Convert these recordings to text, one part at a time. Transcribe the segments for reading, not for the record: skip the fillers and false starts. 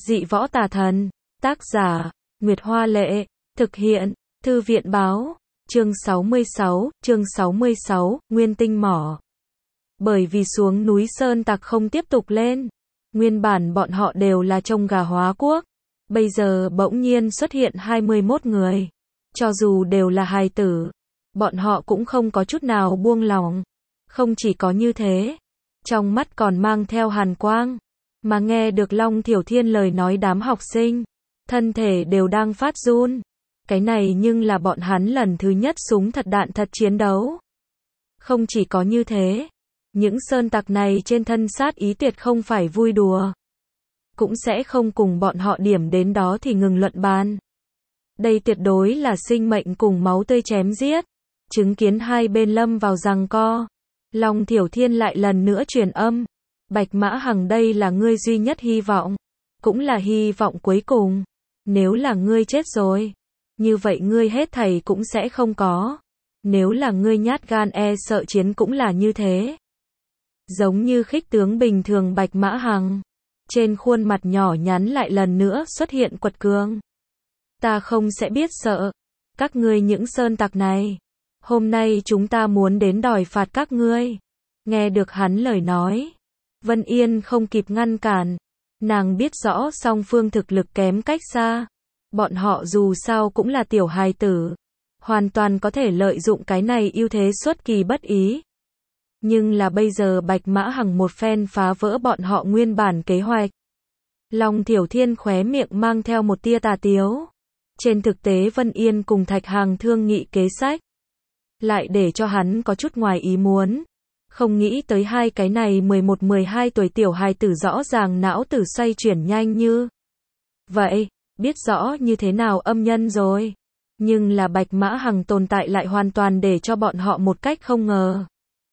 Dị võ tà thần. Tác giả, Nguyệt Hoa Lệ. Thực hiện, Thư viện Báo. Chương 66, Nguyên Tinh Mỏ. Bởi vì xuống núi sơn tặc không tiếp tục lên. Nguyên bản bọn họ đều là trông gà hóa quốc. Bây giờ bỗng nhiên xuất hiện 21 người. Cho dù đều là hài tử, bọn họ cũng không có chút nào buông lỏng. Không chỉ có như thế, trong mắt còn mang theo hàn quang. Mà nghe được Long Thiểu Thiên lời nói, đám học sinh, thân thể đều đang phát run. Cái này nhưng là bọn hắn lần thứ nhất súng thật đạn thật chiến đấu. Không chỉ có như thế, những sơn tặc này trên thân sát ý tuyệt không phải vui đùa. Cũng sẽ không cùng bọn họ điểm đến đó thì ngừng luận bàn. Đây tuyệt đối là sinh mệnh cùng máu tươi chém giết. Chứng kiến hai bên lâm vào giằng co, Long Thiểu Thiên lại lần nữa truyền âm. Bạch Mã Hằng, đây là ngươi duy nhất hy vọng. Cũng là hy vọng cuối cùng. Nếu là ngươi chết rồi, như vậy ngươi hết thảy cũng sẽ không có. Nếu là ngươi nhát gan e sợ chiến cũng là như thế. Giống như khích tướng bình thường Bạch Mã Hằng, trên khuôn mặt nhỏ nhắn lại lần nữa xuất hiện quật cường. Ta không sẽ biết sợ. Các ngươi những sơn tặc này, hôm nay chúng ta muốn đến đòi phạt các ngươi. Nghe được hắn lời nói, Vân Yên không kịp ngăn cản. Nàng biết rõ song phương thực lực kém cách xa. Bọn họ dù sao cũng là tiểu hài tử, hoàn toàn có thể lợi dụng cái này ưu thế xuất kỳ bất ý. Nhưng là bây giờ Bạch Mã Hằng một phen phá vỡ bọn họ nguyên bản kế hoạch. Long Thiểu Thiên khóe miệng mang theo một tia tà tiếu. Trên thực tế Vân Yên cùng Thạch Hàng thương nghị kế sách, lại để cho hắn có chút ngoài ý muốn. Không nghĩ tới hai cái này 11-12 tuổi tiểu hài tử rõ ràng não tử xoay chuyển nhanh như vậy, biết rõ như thế nào âm nhân rồi. Nhưng là Bạch Mã Hằng tồn tại lại hoàn toàn để cho bọn họ một cách không ngờ.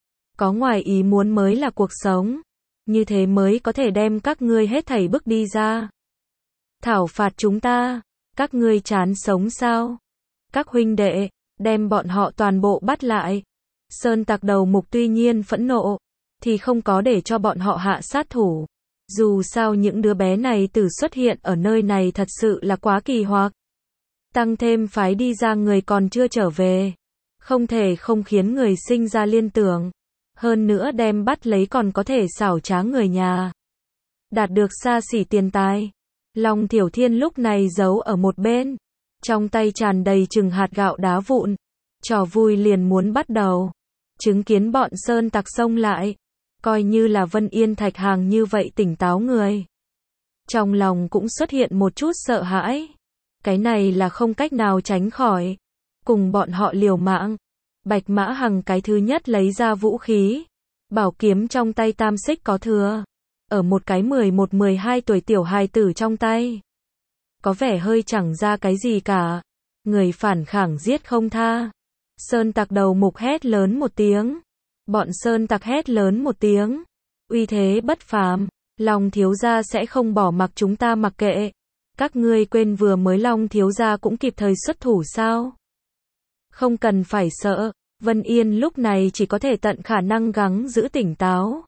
Có ngoài ý muốn mới là cuộc sống. Như thế mới có thể đem các ngươi hết thảy bước đi ra. Thảo phạt chúng ta. Các ngươi chán sống sao? Các huynh đệ, đem bọn họ toàn bộ bắt lại. Sơn tặc đầu mục tuy nhiên phẫn nộ, thì không có để cho bọn họ hạ sát thủ. Dù sao những đứa bé này từ xuất hiện ở nơi này thật sự là quá kỳ hoặc. Tăng thêm phái đi ra người còn chưa trở về. Không thể không khiến người sinh ra liên tưởng. Hơn nữa đem bắt lấy còn có thể xảo trá người nhà. Đạt được xa xỉ tiền tài. Long Thiểu Thiên lúc này giấu ở một bên. Trong tay tràn đầy chừng hạt gạo đá vụn. Trò vui liền muốn bắt đầu. Chứng kiến bọn sơn tặc xông lại. Coi như là Vân Yên Thạch Hàng như vậy tỉnh táo người. Trong lòng cũng xuất hiện một chút sợ hãi. Cái này là không cách nào tránh khỏi. Cùng bọn họ liều mạng. Bạch Mã Hằng cái thứ nhất lấy ra vũ khí. Bảo kiếm trong tay tam xích có thừa. Ở một cái 11-12 tuổi tiểu hài tử trong tay. Có vẻ hơi chẳng ra cái gì cả. Người phản kháng giết không tha. Sơn tặc đầu mục hét lớn một tiếng. Bọn sơn tặc hét lớn một tiếng. Uy thế bất phàm. Long thiếu gia sẽ không bỏ mặc chúng ta mặc kệ. Các ngươi quên vừa mới Long thiếu gia cũng kịp thời xuất thủ sao? Không cần phải sợ. Vân Yên lúc này chỉ có thể tận khả năng gắng giữ tỉnh táo.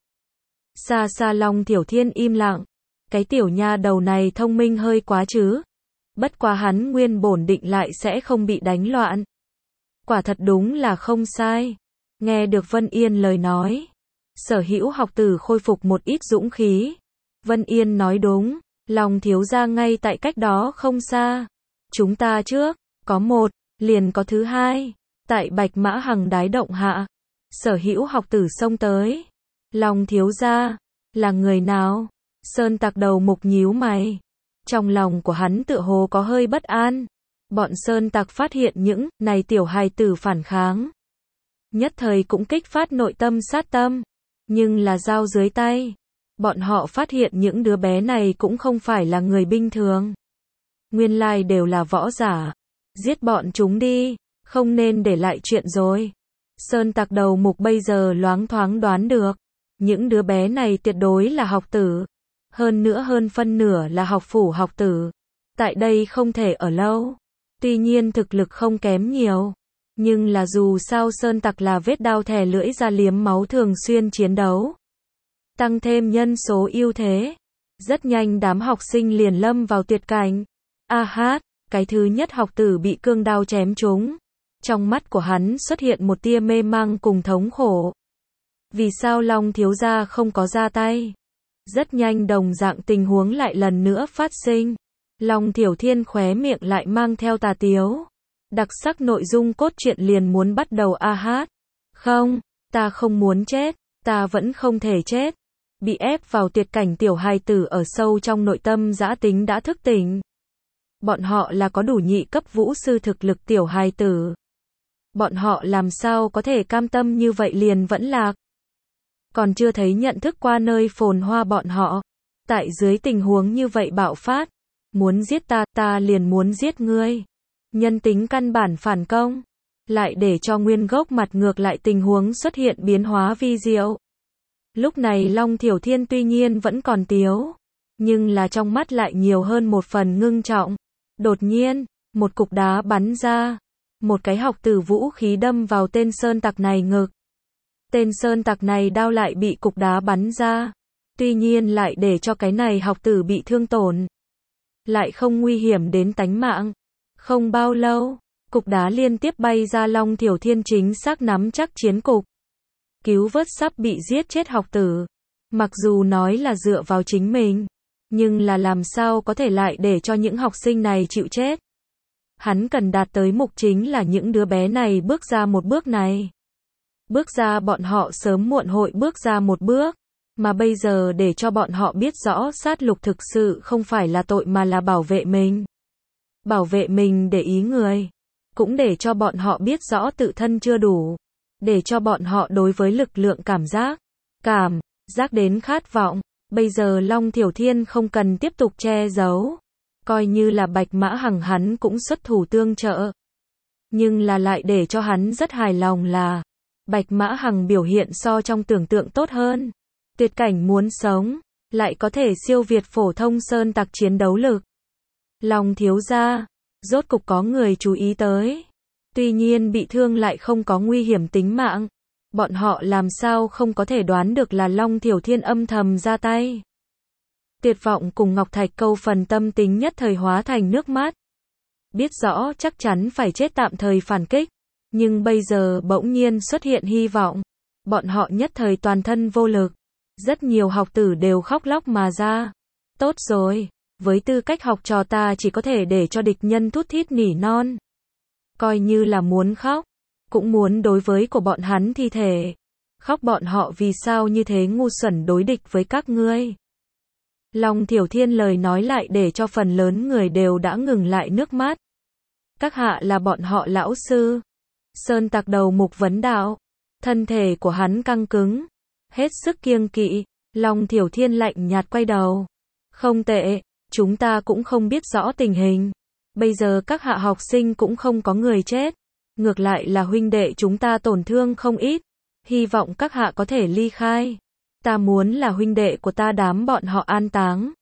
Xa xa Long Thiểu Thiên im lặng. Cái tiểu nha đầu này thông minh hơi quá chứ. Bất quá hắn nguyên bổn định lại sẽ không bị đánh loạn. Quả thật đúng là không sai. Nghe được Vân Yên lời nói, sở hữu học tử khôi phục một ít dũng khí. Vân Yên nói đúng, Long thiếu gia ngay tại cách đó không xa. Chúng ta trước, có một, liền có thứ hai. Tại Bạch Mã Hằng đái động hạ, sở hữu học tử xông tới. Long thiếu gia, là người nào? Sơn tặc đầu mục nhíu mày. Trong lòng của hắn tựa hồ có hơi bất an. Bọn sơn tặc phát hiện những này tiểu hài tử phản kháng. Nhất thời cũng kích phát nội tâm sát tâm. Nhưng là dao dưới tay. Bọn họ phát hiện những đứa bé này cũng không phải là người bình thường. Nguyên lai đều là võ giả. Giết bọn chúng đi. Không nên để lại chuyện rồi. Sơn tặc đầu mục bây giờ loáng thoáng đoán được. Những đứa bé này tuyệt đối là học tử. Hơn nữa hơn phân nửa là học phủ học tử. Tại đây không thể ở lâu. Tuy nhiên thực lực không kém nhiều. Nhưng là dù sao sơn tặc là vết đao thè lưỡi ra liếm máu thường xuyên chiến đấu. Tăng thêm nhân số ưu thế. Rất nhanh đám học sinh liền lâm vào tuyệt cảnh. A hát, cái thứ nhất học tử bị cương đao chém trúng. Trong mắt của hắn xuất hiện một tia mê mang cùng thống khổ. Vì sao Long thiếu gia không có ra tay? Rất nhanh đồng dạng tình huống lại lần nữa phát sinh. Long Thiểu Thiên khóe miệng lại mang theo tà tiếu. Đặc sắc nội dung cốt truyện liền muốn bắt đầu. A hát. Không, ta không muốn chết, ta vẫn không thể chết. Bị ép vào tuyệt cảnh tiểu hài tử ở sâu trong nội tâm dã tính đã thức tỉnh. Bọn họ là có đủ nhị cấp vũ sư thực lực tiểu hài tử. Bọn họ làm sao có thể cam tâm như vậy liền vẫn lạc. Còn chưa thấy nhận thức qua nơi phồn hoa bọn họ. Tại dưới tình huống như vậy bạo phát. Muốn giết ta, ta liền muốn giết ngươi. Nhân tính căn bản phản công. Lại để cho nguyên gốc mặt ngược lại tình huống xuất hiện biến hóa vi diệu. Lúc này Long Thiểu Thiên tuy nhiên vẫn còn tiếu. Nhưng là trong mắt lại nhiều hơn một phần ngưng trọng. Đột nhiên, một cục đá bắn ra. Một cái học tử vũ khí đâm vào tên sơn tặc này ngực. Tên sơn tặc này đao lại bị cục đá bắn ra. Tuy nhiên lại để cho cái này học tử bị thương tổn. Lại không nguy hiểm đến tánh mạng. Không bao lâu, cục đá liên tiếp bay ra. Long Thiểu Thiên chính xác nắm chắc chiến cục. Cứu vớt sắp bị giết chết học tử. Mặc dù nói là dựa vào chính mình. Nhưng là làm sao có thể lại để cho những học sinh này chịu chết. Hắn cần đạt tới mục chính là những đứa bé này bước ra một bước này. Bước ra bọn họ sớm muộn hội bước ra một bước. Mà bây giờ để cho bọn họ biết rõ sát lục thực sự không phải là tội mà là bảo vệ mình. Bảo vệ mình để ý người. Cũng để cho bọn họ biết rõ tự thân chưa đủ. Để cho bọn họ đối với lực lượng cảm giác đến khát vọng. Bây giờ Long Thiểu Thiên không cần tiếp tục che giấu. Coi như là Bạch Mã Hằng hắn cũng xuất thủ tương trợ. Nhưng là lại để cho hắn rất hài lòng là Bạch Mã Hằng biểu hiện so trong tưởng tượng tốt hơn. Tuyệt cảnh muốn sống, lại có thể siêu việt phổ thông sơn tặc chiến đấu lực. Long thiếu gia, rốt cục có người chú ý tới. Tuy nhiên bị thương lại không có nguy hiểm tính mạng. Bọn họ làm sao không có thể đoán được là Long Thiểu Thiên âm thầm ra tay. Tuyệt vọng cùng Ngọc Thạch Câu phần tâm tính nhất thời hóa thành nước mắt. Biết rõ chắc chắn phải chết tạm thời phản kích. Nhưng bây giờ bỗng nhiên xuất hiện hy vọng. Bọn họ nhất thời toàn thân vô lực. Rất nhiều học tử đều khóc lóc mà ra. Tốt rồi, với tư cách học trò ta chỉ có thể để cho địch nhân thút thít nỉ non. Coi như là muốn khóc, cũng muốn đối với của bọn hắn thi thể. Khóc bọn họ vì sao như thế ngu xuẩn đối địch với các ngươi. Long Thiểu Thiên lời nói lại để cho phần lớn người đều đã ngừng lại nước mắt. Các hạ là bọn họ lão sư. Sơn tặc đầu mục vấn đạo. Thân thể của hắn căng cứng. Hết sức kiêng kỵ. Long Thiểu Thiên lạnh nhạt quay đầu. Không tệ, chúng ta cũng không biết rõ tình hình. Bây giờ các hạ học sinh cũng không có người chết. Ngược lại là huynh đệ chúng ta tổn thương không ít. Hy vọng các hạ có thể ly khai. Ta muốn là huynh đệ của ta đám bọn họ an táng.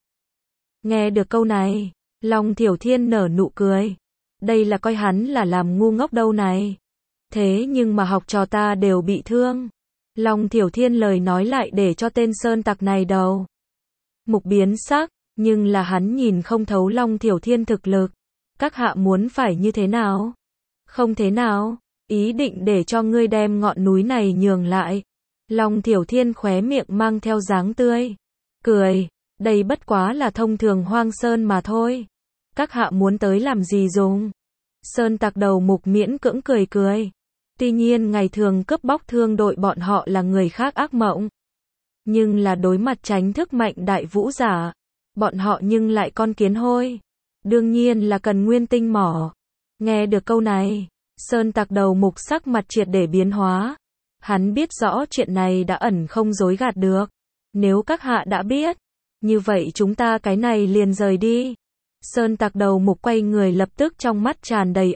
Nghe được câu này, Long Thiểu Thiên nở nụ cười. Đây là coi hắn là làm ngu ngốc đâu này. Thế nhưng mà học trò ta đều bị thương. Long Thiểu Thiên lời nói lại để cho tên sơn tặc này đầu mục biến sắc, nhưng là hắn nhìn không thấu Long Thiểu Thiên thực lực. Các hạ muốn phải như thế nào? Không thế nào, ý định để cho ngươi đem ngọn núi này nhường lại. Long Thiểu Thiên khóe miệng mang theo dáng tươi cười, đây bất quá là thông thường hoang sơn mà thôi. Các hạ muốn tới làm gì dùng? Sơn tặc đầu mục miễn cưỡng cười cười. Tuy nhiên ngày thường cướp bóc thương đội bọn họ là người khác ác mộng. Nhưng là đối mặt tránh thức mạnh đại vũ giả. Bọn họ nhưng lại con kiến hôi. Đương nhiên là cần nguyên tinh mỏ. Nghe được câu này, Sơn tặc đầu mục sắc mặt triệt để biến hóa. Hắn biết rõ chuyện này đã ẩn không dối gạt được. Nếu các hạ đã biết, như vậy chúng ta cái này liền rời đi. Sơn tặc đầu mục quay người lập tức trong mắt tràn đầy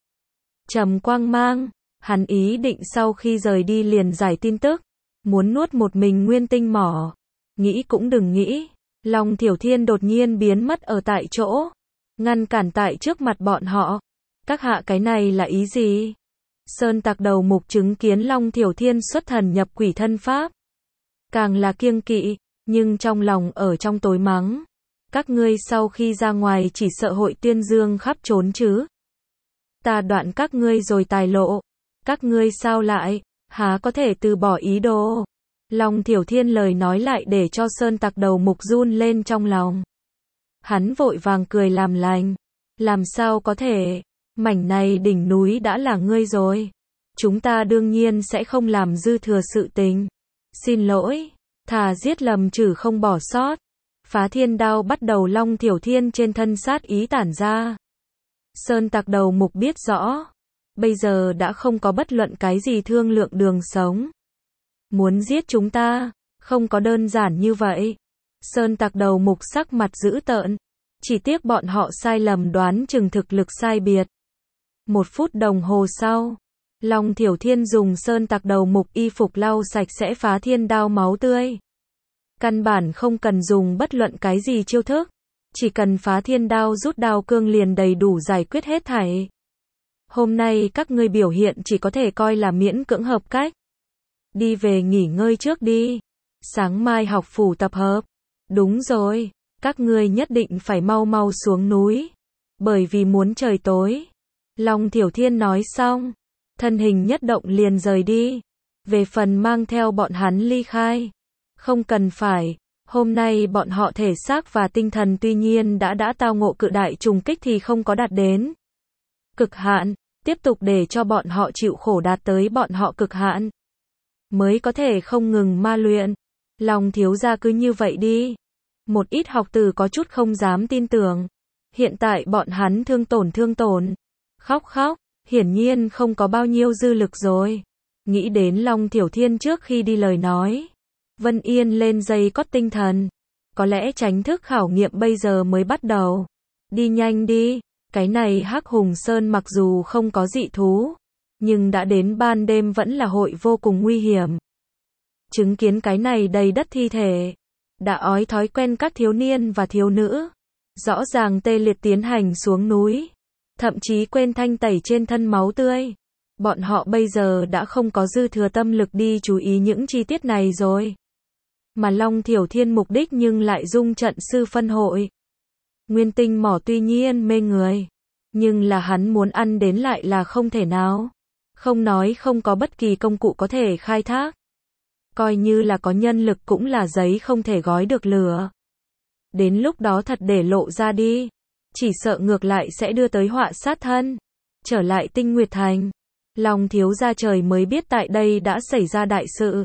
trầm quang mang. Hắn ý định sau khi rời đi liền giải tin tức. Muốn nuốt một mình nguyên tinh mỏ. Nghĩ cũng đừng nghĩ. Long Thiểu Thiên đột nhiên biến mất ở tại chỗ. Ngăn cản tại trước mặt bọn họ. Các hạ cái này là ý gì? Sơn tặc đầu mục chứng kiến Long Thiểu Thiên xuất thần nhập quỷ thân pháp. Càng là kiêng kỵ. nhưng trong lòng ở trong tối mắng. Các ngươi sau khi ra ngoài chỉ sợ hội tuyên dương khắp trốn chứ. Ta đoạn các ngươi rồi tài lộ. Các ngươi sao lại, há có thể từ bỏ ý đồ. Long Thiểu Thiên lời nói lại để cho Sơn Tặc đầu mục run lên trong lòng. Hắn vội vàng cười làm lành. Làm sao có thể, mảnh này đỉnh núi đã là ngươi rồi. Chúng ta đương nhiên sẽ không làm dư thừa sự tình. Xin lỗi, thà giết lầm trừ không bỏ sót. Phá thiên đao bắt đầu Long Thiểu Thiên trên thân sát ý tản ra. Sơn Tặc đầu mục biết rõ. Bây giờ đã không có bất luận cái gì thương lượng đường sống. Muốn giết chúng ta, không có đơn giản như vậy. Sơn Tặc đầu mục sắc mặt dữ tợn. Chỉ tiếc bọn họ sai lầm đoán chừng thực lực sai biệt. 1 phút đồng hồ sau, Long Thiểu Thiên dùng Sơn Tặc đầu mục y phục lau sạch sẽ phá thiên đao máu tươi. Căn bản không cần dùng bất luận cái gì chiêu thức. Chỉ cần phá thiên đao rút đao cương liền đầy đủ giải quyết hết thảy. Hôm nay các ngươi biểu hiện chỉ có thể coi là miễn cưỡng hợp cách. Đi về nghỉ ngơi trước đi. Sáng mai học phủ tập hợp. Đúng rồi, các ngươi nhất định phải mau mau xuống núi. Bởi vì muốn trời tối. Long Thiểu Thiên nói xong. Thân hình nhất động liền rời đi. Về phần mang theo bọn hắn ly khai. Không cần phải. Hôm nay bọn họ thể xác và tinh thần tuy nhiên đã tao ngộ cự đại trùng kích thì không có đạt đến cực hạn. Tiếp tục để cho bọn họ chịu khổ đạt tới bọn họ cực hạn. Mới có thể không ngừng ma luyện. Long thiếu gia cứ như vậy đi. Một ít học tử có chút không dám tin tưởng. Hiện tại bọn hắn thương tổn. Khóc. Hiển nhiên không có bao nhiêu dư lực rồi. Nghĩ đến Long Thiểu Thiên trước khi đi lời nói. Vân Yên lên dây cót tinh thần. Có lẽ tránh thức khảo nghiệm bây giờ mới bắt đầu. Đi nhanh đi. Cái này Hắc Hùng Sơn mặc dù không có dị thú. Nhưng đã đến ban đêm vẫn là hội vô cùng nguy hiểm. Chứng kiến cái này đầy đất thi thể. Đã ói thói quen các thiếu niên và thiếu nữ. Rõ ràng tê liệt tiến hành xuống núi. Thậm chí quên thanh tẩy trên thân máu tươi. Bọn họ bây giờ đã không có dư thừa tâm lực đi chú ý những chi tiết này rồi. Mà Long Thiểu Thiên mục đích nhưng lại dung trận sư phân hội. Nguyên tinh mỏ tuy nhiên mê người. Nhưng là hắn muốn ăn đến lại là không thể nào. Không nói không có bất kỳ công cụ có thể khai thác. Coi như là có nhân lực cũng là giấy không thể gói được lửa. Đến lúc đó thật để lộ ra đi. Chỉ sợ ngược lại sẽ đưa tới họa sát thân. Trở lại Tinh Nguyệt Thành. Long thiếu gia trời mới biết tại đây đã xảy ra đại sự.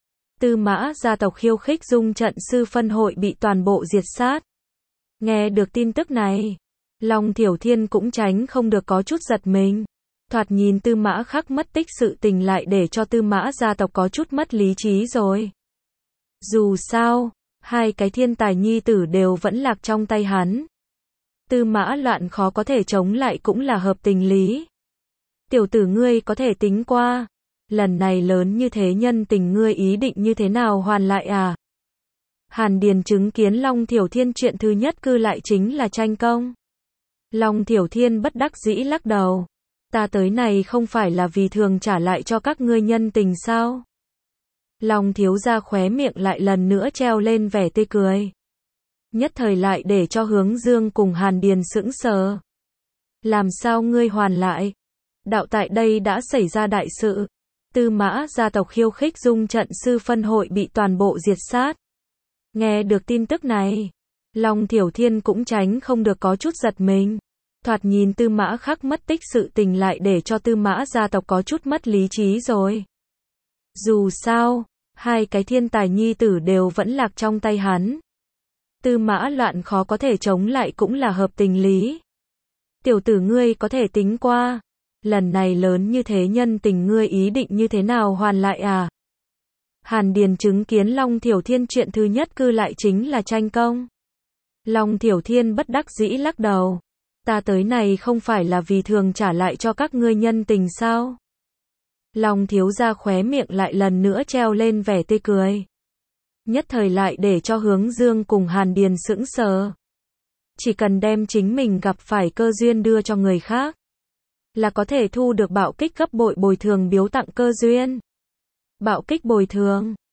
Tư Mã gia tộc khiêu khích dung trận sư phân hội bị toàn bộ diệt sát. Nghe được tin tức này. Long Thiểu Thiên cũng tránh không được có chút giật mình. Thoạt nhìn Tư Mã Khắc mất tích sự tình lại để cho Tư Mã gia tộc có chút mất lý trí rồi. Dù sao, hai cái thiên tài nhi tử đều vẫn lạc trong tay hắn. Tư Mã Loạn khó có thể chống lại cũng là hợp tình lý. Tiểu tử ngươi có thể tính qua. Lần này lớn như thế nhân tình ngươi ý định như thế nào hoàn lại à? Hàn Điền chứng kiến Long Thiểu Thiên chuyện thứ nhất cư lại chính là tranh công. Long Thiểu Thiên bất đắc dĩ lắc đầu. Ta tới này không phải là vì thường trả lại cho các ngươi nhân tình sao? Long thiếu gia khóe miệng lại lần nữa treo lên vẻ tươi cười. Nhất thời lại để cho Hướng Dương cùng Hàn Điền sững sờ. Làm sao ngươi hoàn lại? Đạo tại đây đã xảy ra đại sự. Tư Mã gia tộc khiêu khích dung trận sư phân hội bị toàn bộ diệt sát. Nghe được tin tức này. Long Thiểu Thiên cũng tránh không được có chút giật mình. Thoạt nhìn Tư Mã Khắc mất tích sự tình lại để cho Tư Mã gia tộc có chút mất lý trí rồi. Dù sao, hai cái thiên tài nhi tử đều vẫn lạc trong tay hắn. Tư Mã Loạn khó có thể chống lại cũng là hợp tình lý. Tiểu tử ngươi có thể tính qua. Lần này lớn như thế nhân tình ngươi ý định như thế nào hoàn lại à? Hàn Điền chứng kiến Long Thiểu Thiên chuyện thứ nhất cư lại chính là tranh công. Long Thiểu Thiên bất đắc dĩ lắc đầu. Ta tới này không phải là vì thường trả lại cho các ngươi nhân tình sao? Long thiếu gia khóe miệng lại lần nữa treo lên vẻ tươi cười. Nhất thời lại để cho Hướng Dương cùng Hàn Điền sững sờ. Chỉ cần đem chính mình gặp phải cơ duyên đưa cho người khác, là có thể thu được bạo kích gấp bội bồi thường biếu tặng cơ duyên. Bạo kích bồi thường,